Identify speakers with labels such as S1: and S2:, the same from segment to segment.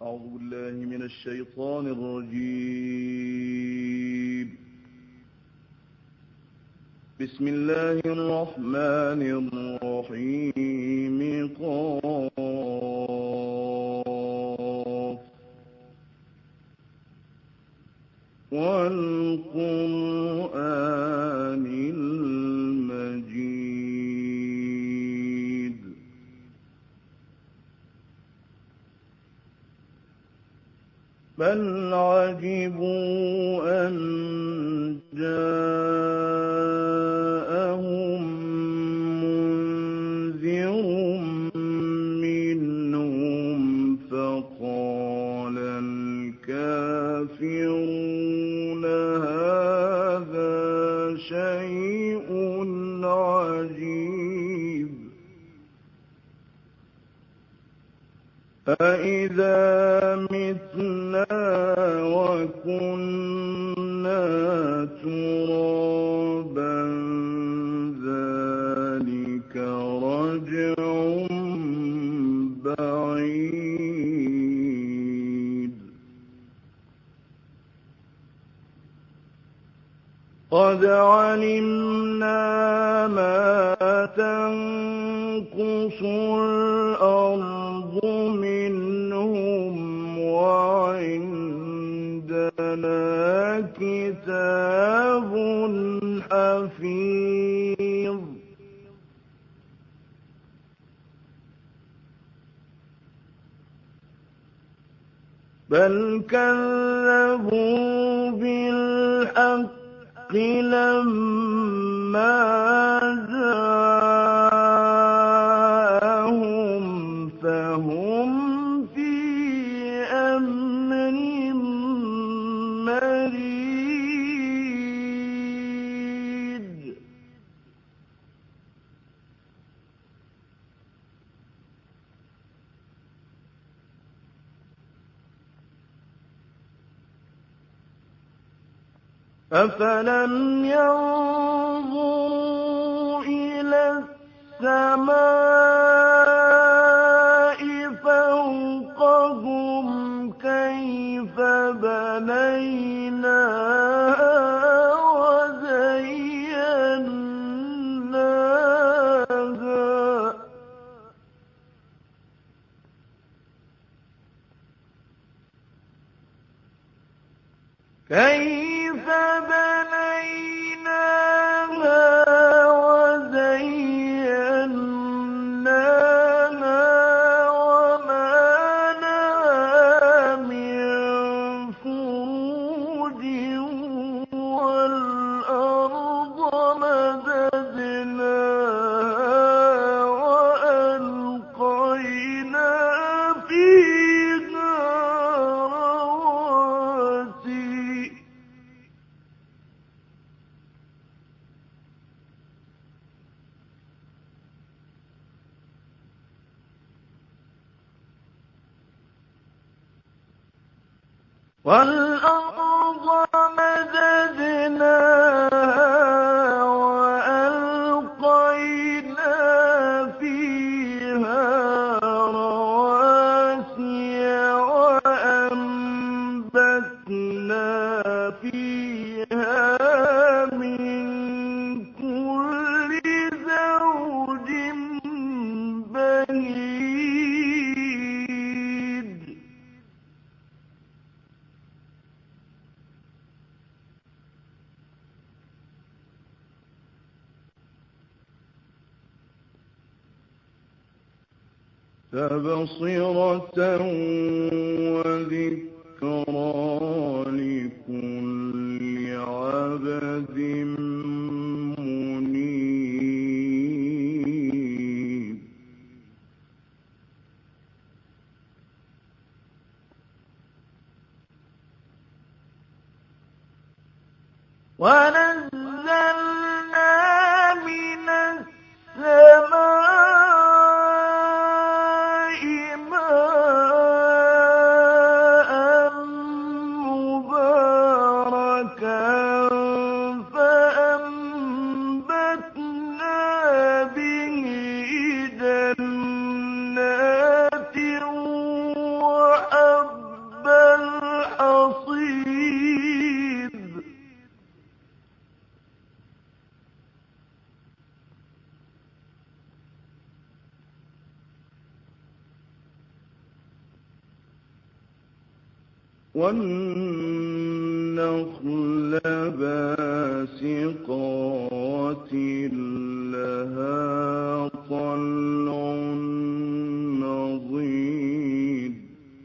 S1: أعوذ بالله من الشيطان الرجيم. بسم الله الرحمن الرحيم. قاف والقرآن المجيد. بل عجبوا أن جاءهم منذر منهم فقال الكافرون هذا شيء عجيب. أإذا متنا وكنا ترابا ذلك رجع بعيد. قد علمنا ما تنقص الأرض منهم وعندنا كتاب حفيظ. بل كذبوا بالحق لما جاءهم فهم في أمر مريج. أفلم ينظروا إلى السماء فوقهم كيف بنيناها وزيناها وما لها من فروج. والأرض مددناها وألقينا فيها رواسي. والأرض مددناها وألقينا فيها رواسي وأنبتنا فيها من كل زوج بهيج. تبصرة وذكرى لكل عبد منيب. ونزلنا من السماء ماء مباركا فأنبتنا به جنات وحب وَالنَّخْلَ بَاسِقَاتٍ لَّهَا طَلْعٌ نَّضِيدٌ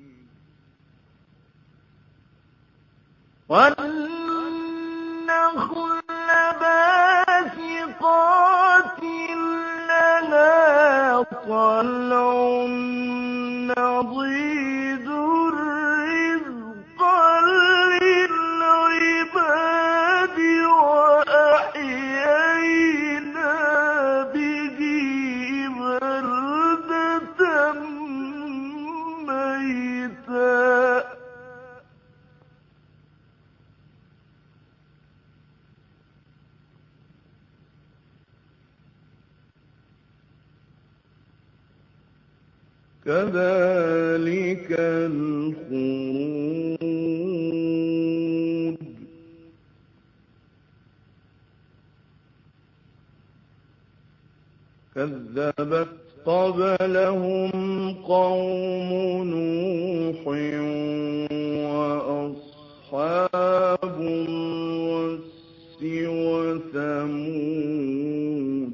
S1: وَالنَّخْلَ بَاسِقَاتٍ لَّهَا طَلْعٌ نَّضِيدٌ رِّزْقًا لِّلْعِبَادِ وَأَحْيَيْنَا بِهِ بَلْدَةً مَّيْتًا كَذَٰلِكَ الْخُرُوجُ كَذَّبَتْ قَبْلَهُمْ قَوْمُ نُوحٍ وَأَصْحَابُ الرَّسِّ وَثَمُودُ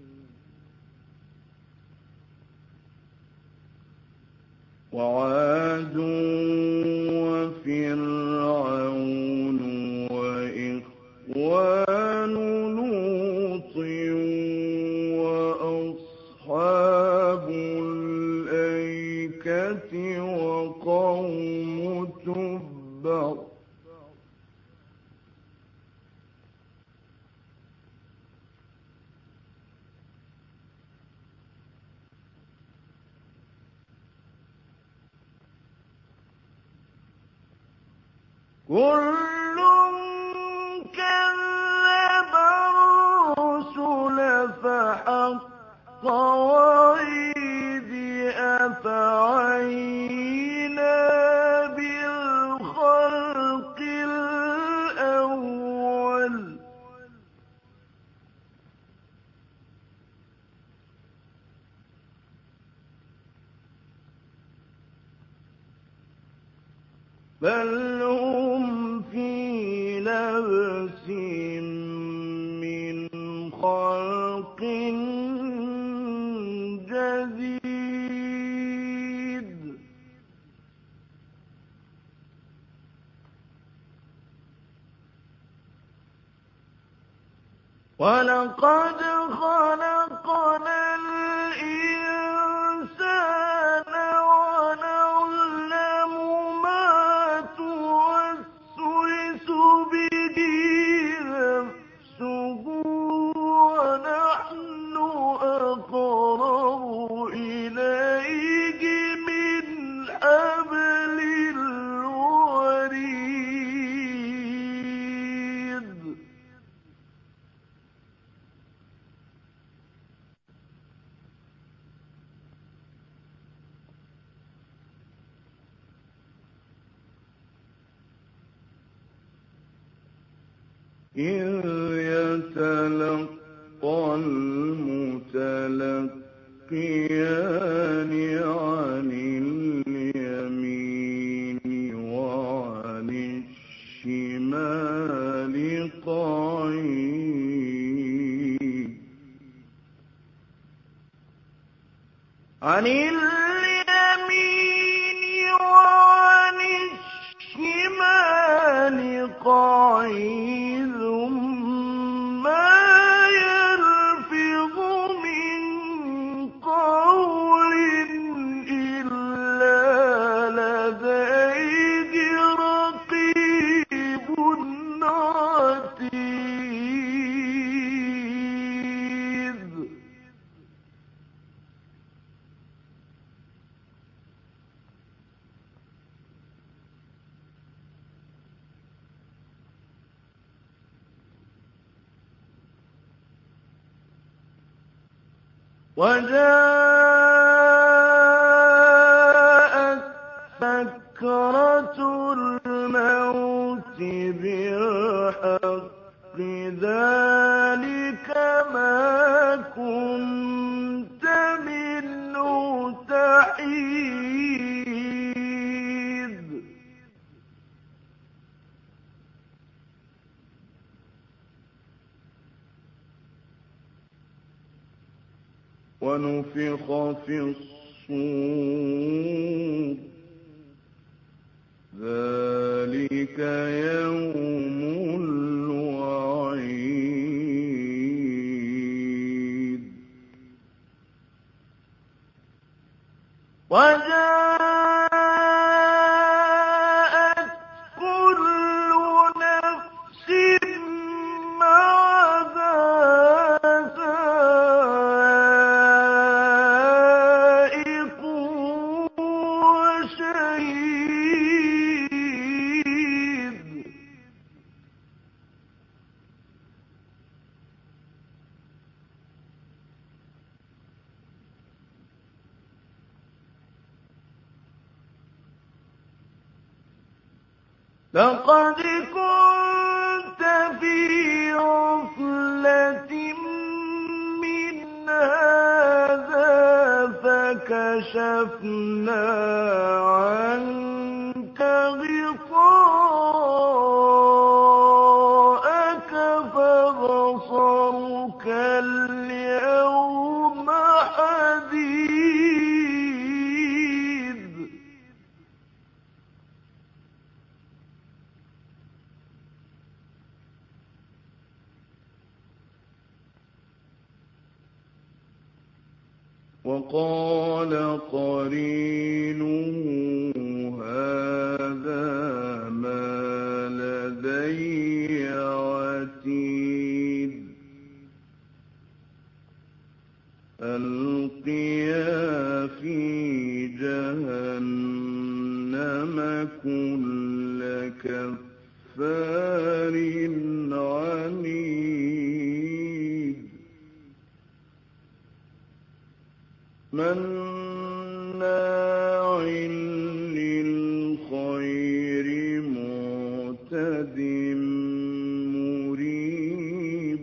S1: وَعَادٌ وَفِرْعَوْنُ وَإِخْوَانُ لُوطٍ وَأَصْحَابُ الْأَيْكَةِ وَقَوْمُ تُبَّعٍ كُلٌّ كَذَّبَ الرُّسُلَ فَحَقَّ وَعِيدِ أَفَعَيِينَا بِالْخَلْقِ الْأَوَّلِ بَلْ هُمْ فِي لَبْسٍ مِّنْ خَلْقٍ جَدِيدٍ وَلَقَدْ خَلَقْنَا الْإِنسَانَ وَنَعْلَمُ مَا تُوَسْوِسُ بِهِ نَفْسُهُ وَنَحْنُ أَقْرَبُ إِلَيْهِ مِنْ حَبْلِ الْوَرِيدِ إِذْ يَتَلَقَّى الْمُتَلَقِّيَانِ عَنِ الْيَمِينِ وَعَنِ الشِّمَالِ قَعِيدٌ عَنِ الْيَمِينِ وَعَنِ الشِّمَالِ قَعِيدٌ مَّا يَلْفِظُ مِن قَوْلٍ إِلَّا لَدَيْهِ رَقِيبٌ عَتِيدٌ وَجَاءَتْ سَكْرَةُ الْمَوْتِ بِالْحَقِّ ذَٰلِكَ مَا كُنتَ مِنْهُ تَحِيدُ ونفخ في الصور ذلك يوم الوعيد وجاءت كل نفس معها سائق وشهيد لقد كنت في غفلة من هذا فكشفنا عنك غطاءك فبصرك اليوم حديد وقال قرينه هذا ما لدي عتيد ألقيا في جهنم كل كفار عنيد مناع للخير معتد مريب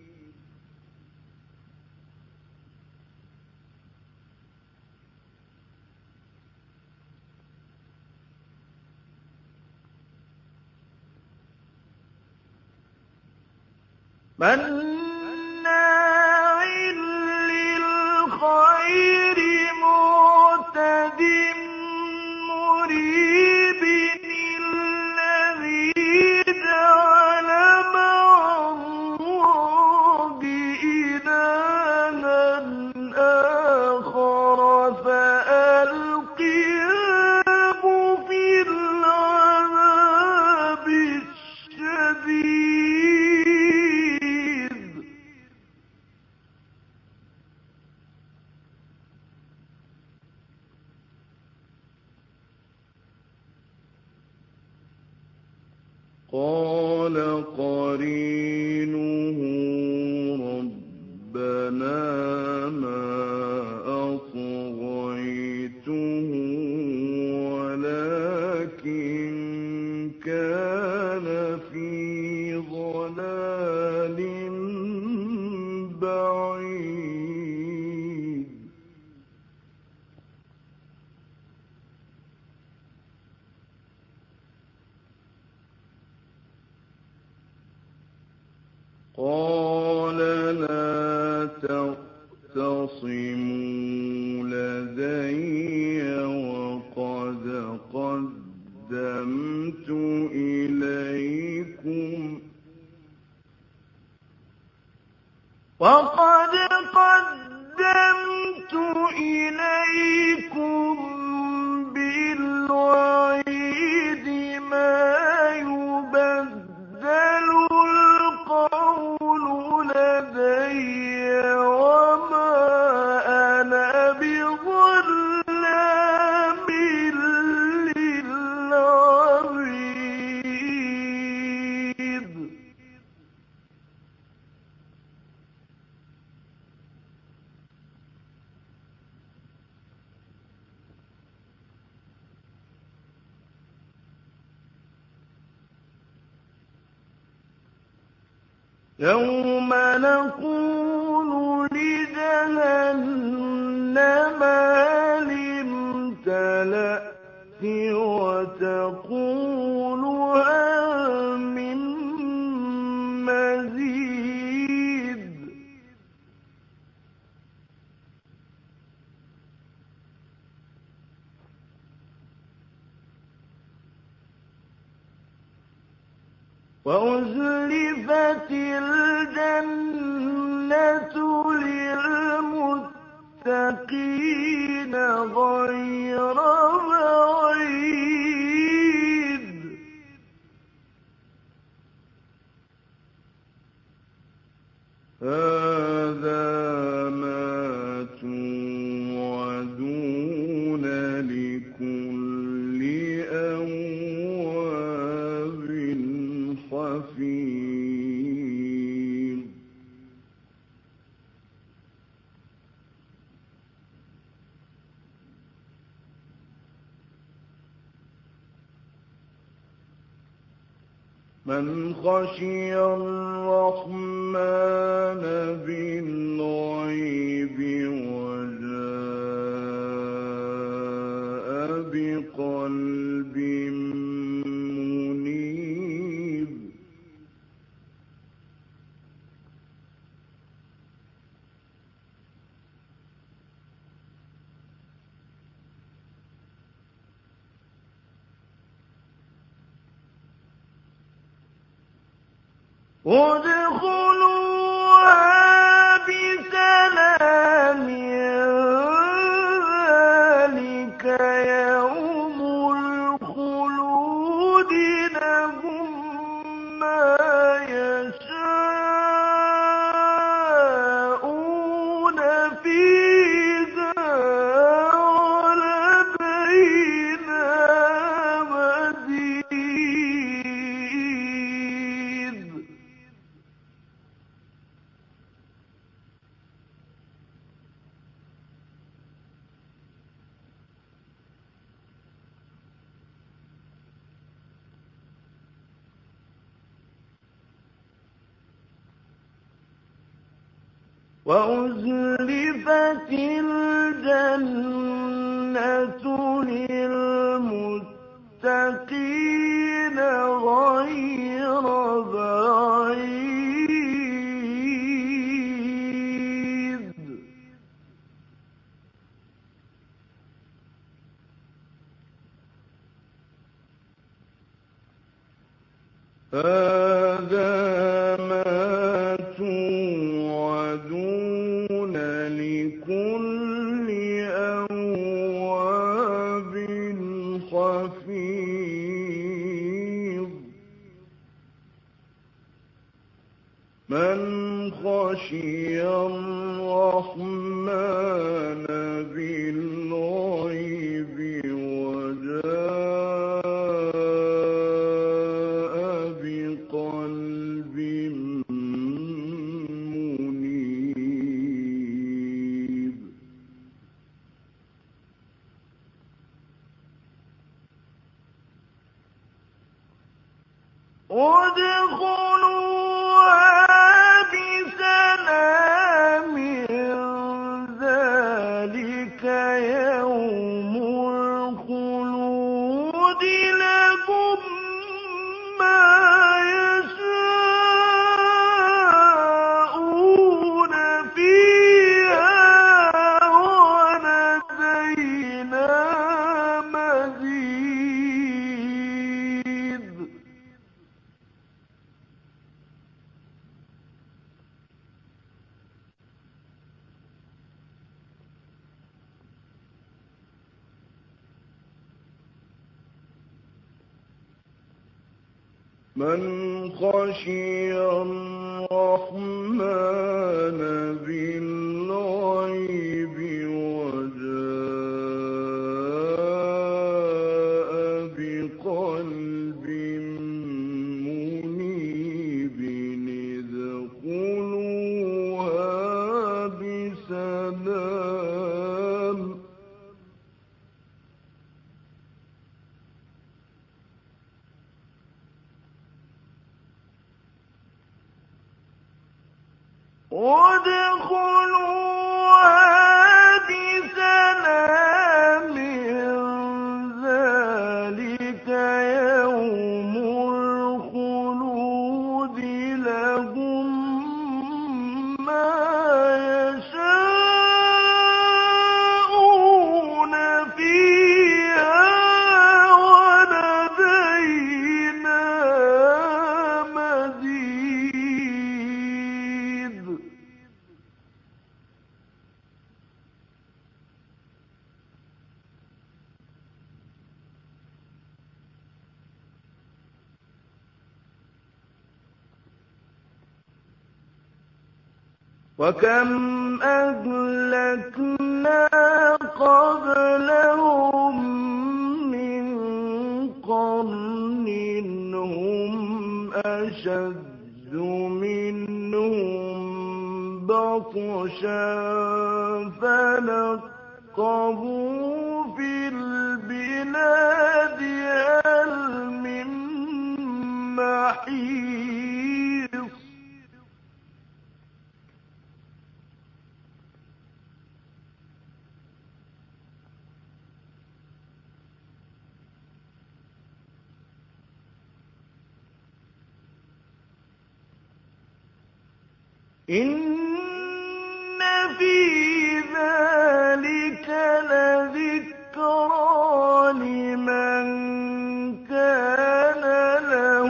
S1: مناع للخير معتد مريب الذي جعل مع الله إلها آخر فألقياه في العذاب الشديد قال قرينه ربنا ما أطغيته ولكن كان في ضلال بعيد قال لا تختصموا لدي وقد قدمت إليكم بالوعيد ما يبدل القول لدي وما أنا بظلام للعبيد يوم نقول لجهنم هل امتلأت وتقول هل من مزيد وأزلفت الجنة للمتقين غير بعيد هذا ما توعدون لكل أواب حفيظ من خشي الرحمن بالغيب وجاء بقلب منيب ادخلوها بسلام ذلك يوم الخلود لهم ما يشاءون فيها ولدينا مزيد وأزلفت الجنة للمتقين غير بعيد هذا ما توعدون لكل أواب حفيظ من خشي الرحمن بالغيب وجاء بقلب منيب ادخلوها بسلام ذلك يوم الخلود لهم ما يشاءون فيها ولدينا مزيد من خشي الرحمن بالغيب وجاء بقلب منيب ادخلوها بسلام ادخلوها بسلام ذلك يوم الخلود لهم ما يشاءون فيها ولدينا وكم أهلكنا قبلهم من قرن هم أشد منهم بطشا فنقبوا في البلاد هل من محيص إن في ذلك لذكرى لمن كان له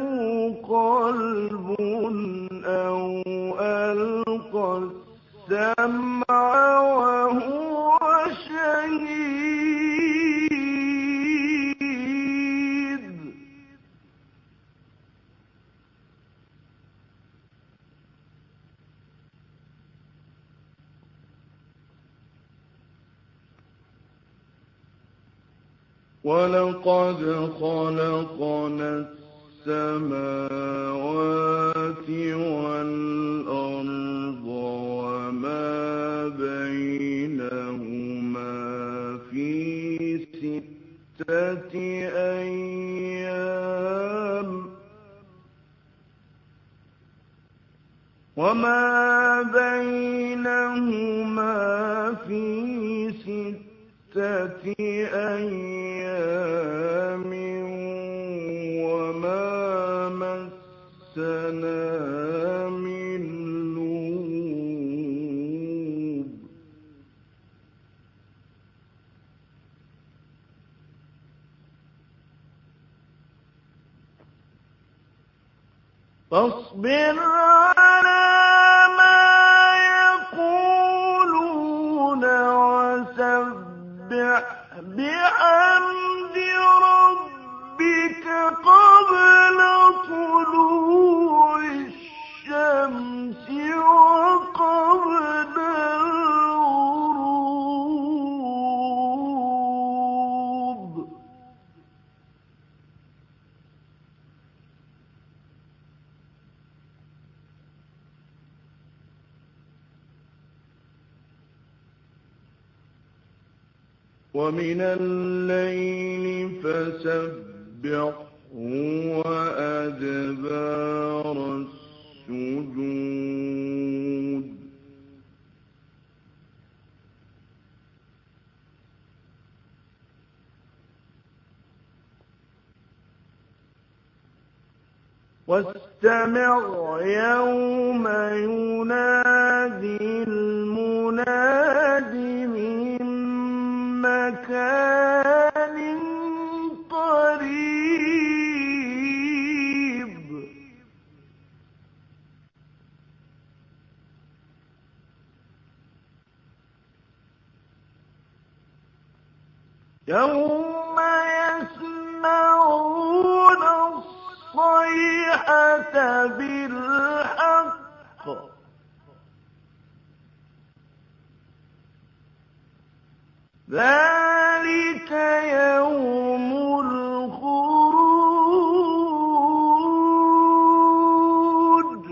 S1: قلب أو ألقى السمع وهو شهيد ولقد خلقنا السماوات والأرض وما بينهما في 6 أيام وما مسنا من لغوب فاصبر على ما يقولون وسبح بحمد ربك قبل طلوع الشمس وقبل الغروب ومن الليل فسبحه وأدبار السجود واستمع يوم ينادي المناد من مكان قريب يوم يسمعون الصيحة بالحق ذلك يوم الخروج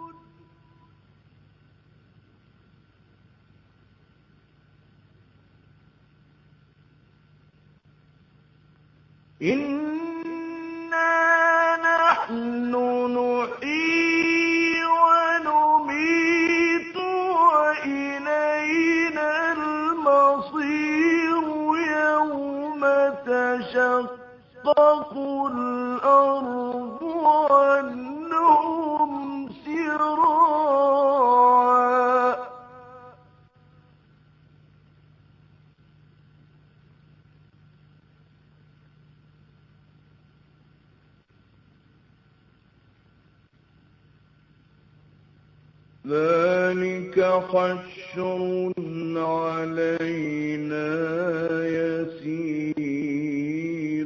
S1: إنا نحن نحيي ونميت وإلينا المصير يوم تشقق الأرض عنهم سراعا ذلك حشر علينا يسير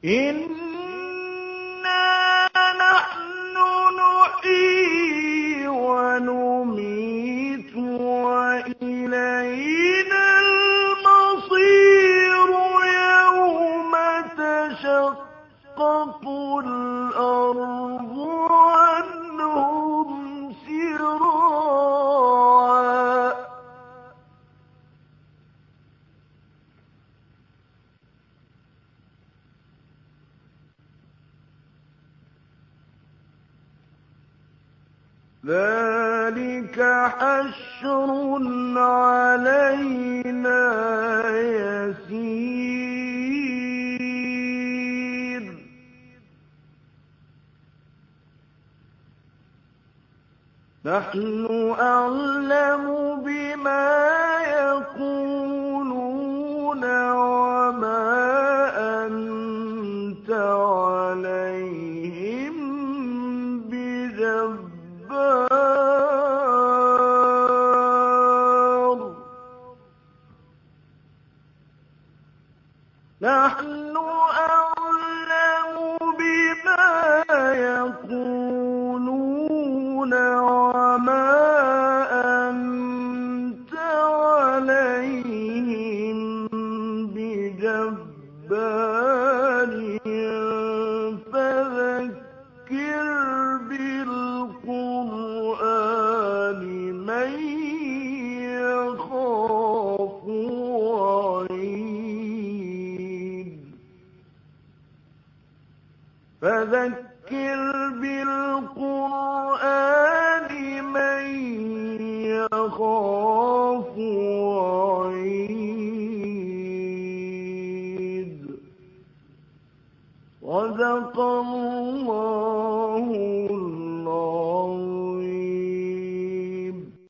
S1: إنا نحن نحيي ونميت وإلينا المصير يوم تشقق الأرض عنهم سراعا ذلك حشر علينا يسير نحن أعلم بما يقولون وما أنت عليهم بجبار نحن أعلم بما يقولون وما أنت عليهم بجبار فذكر بالقرآن من يخاف وعيد فذكر بالقرآن من يخاف وعيد صدق الله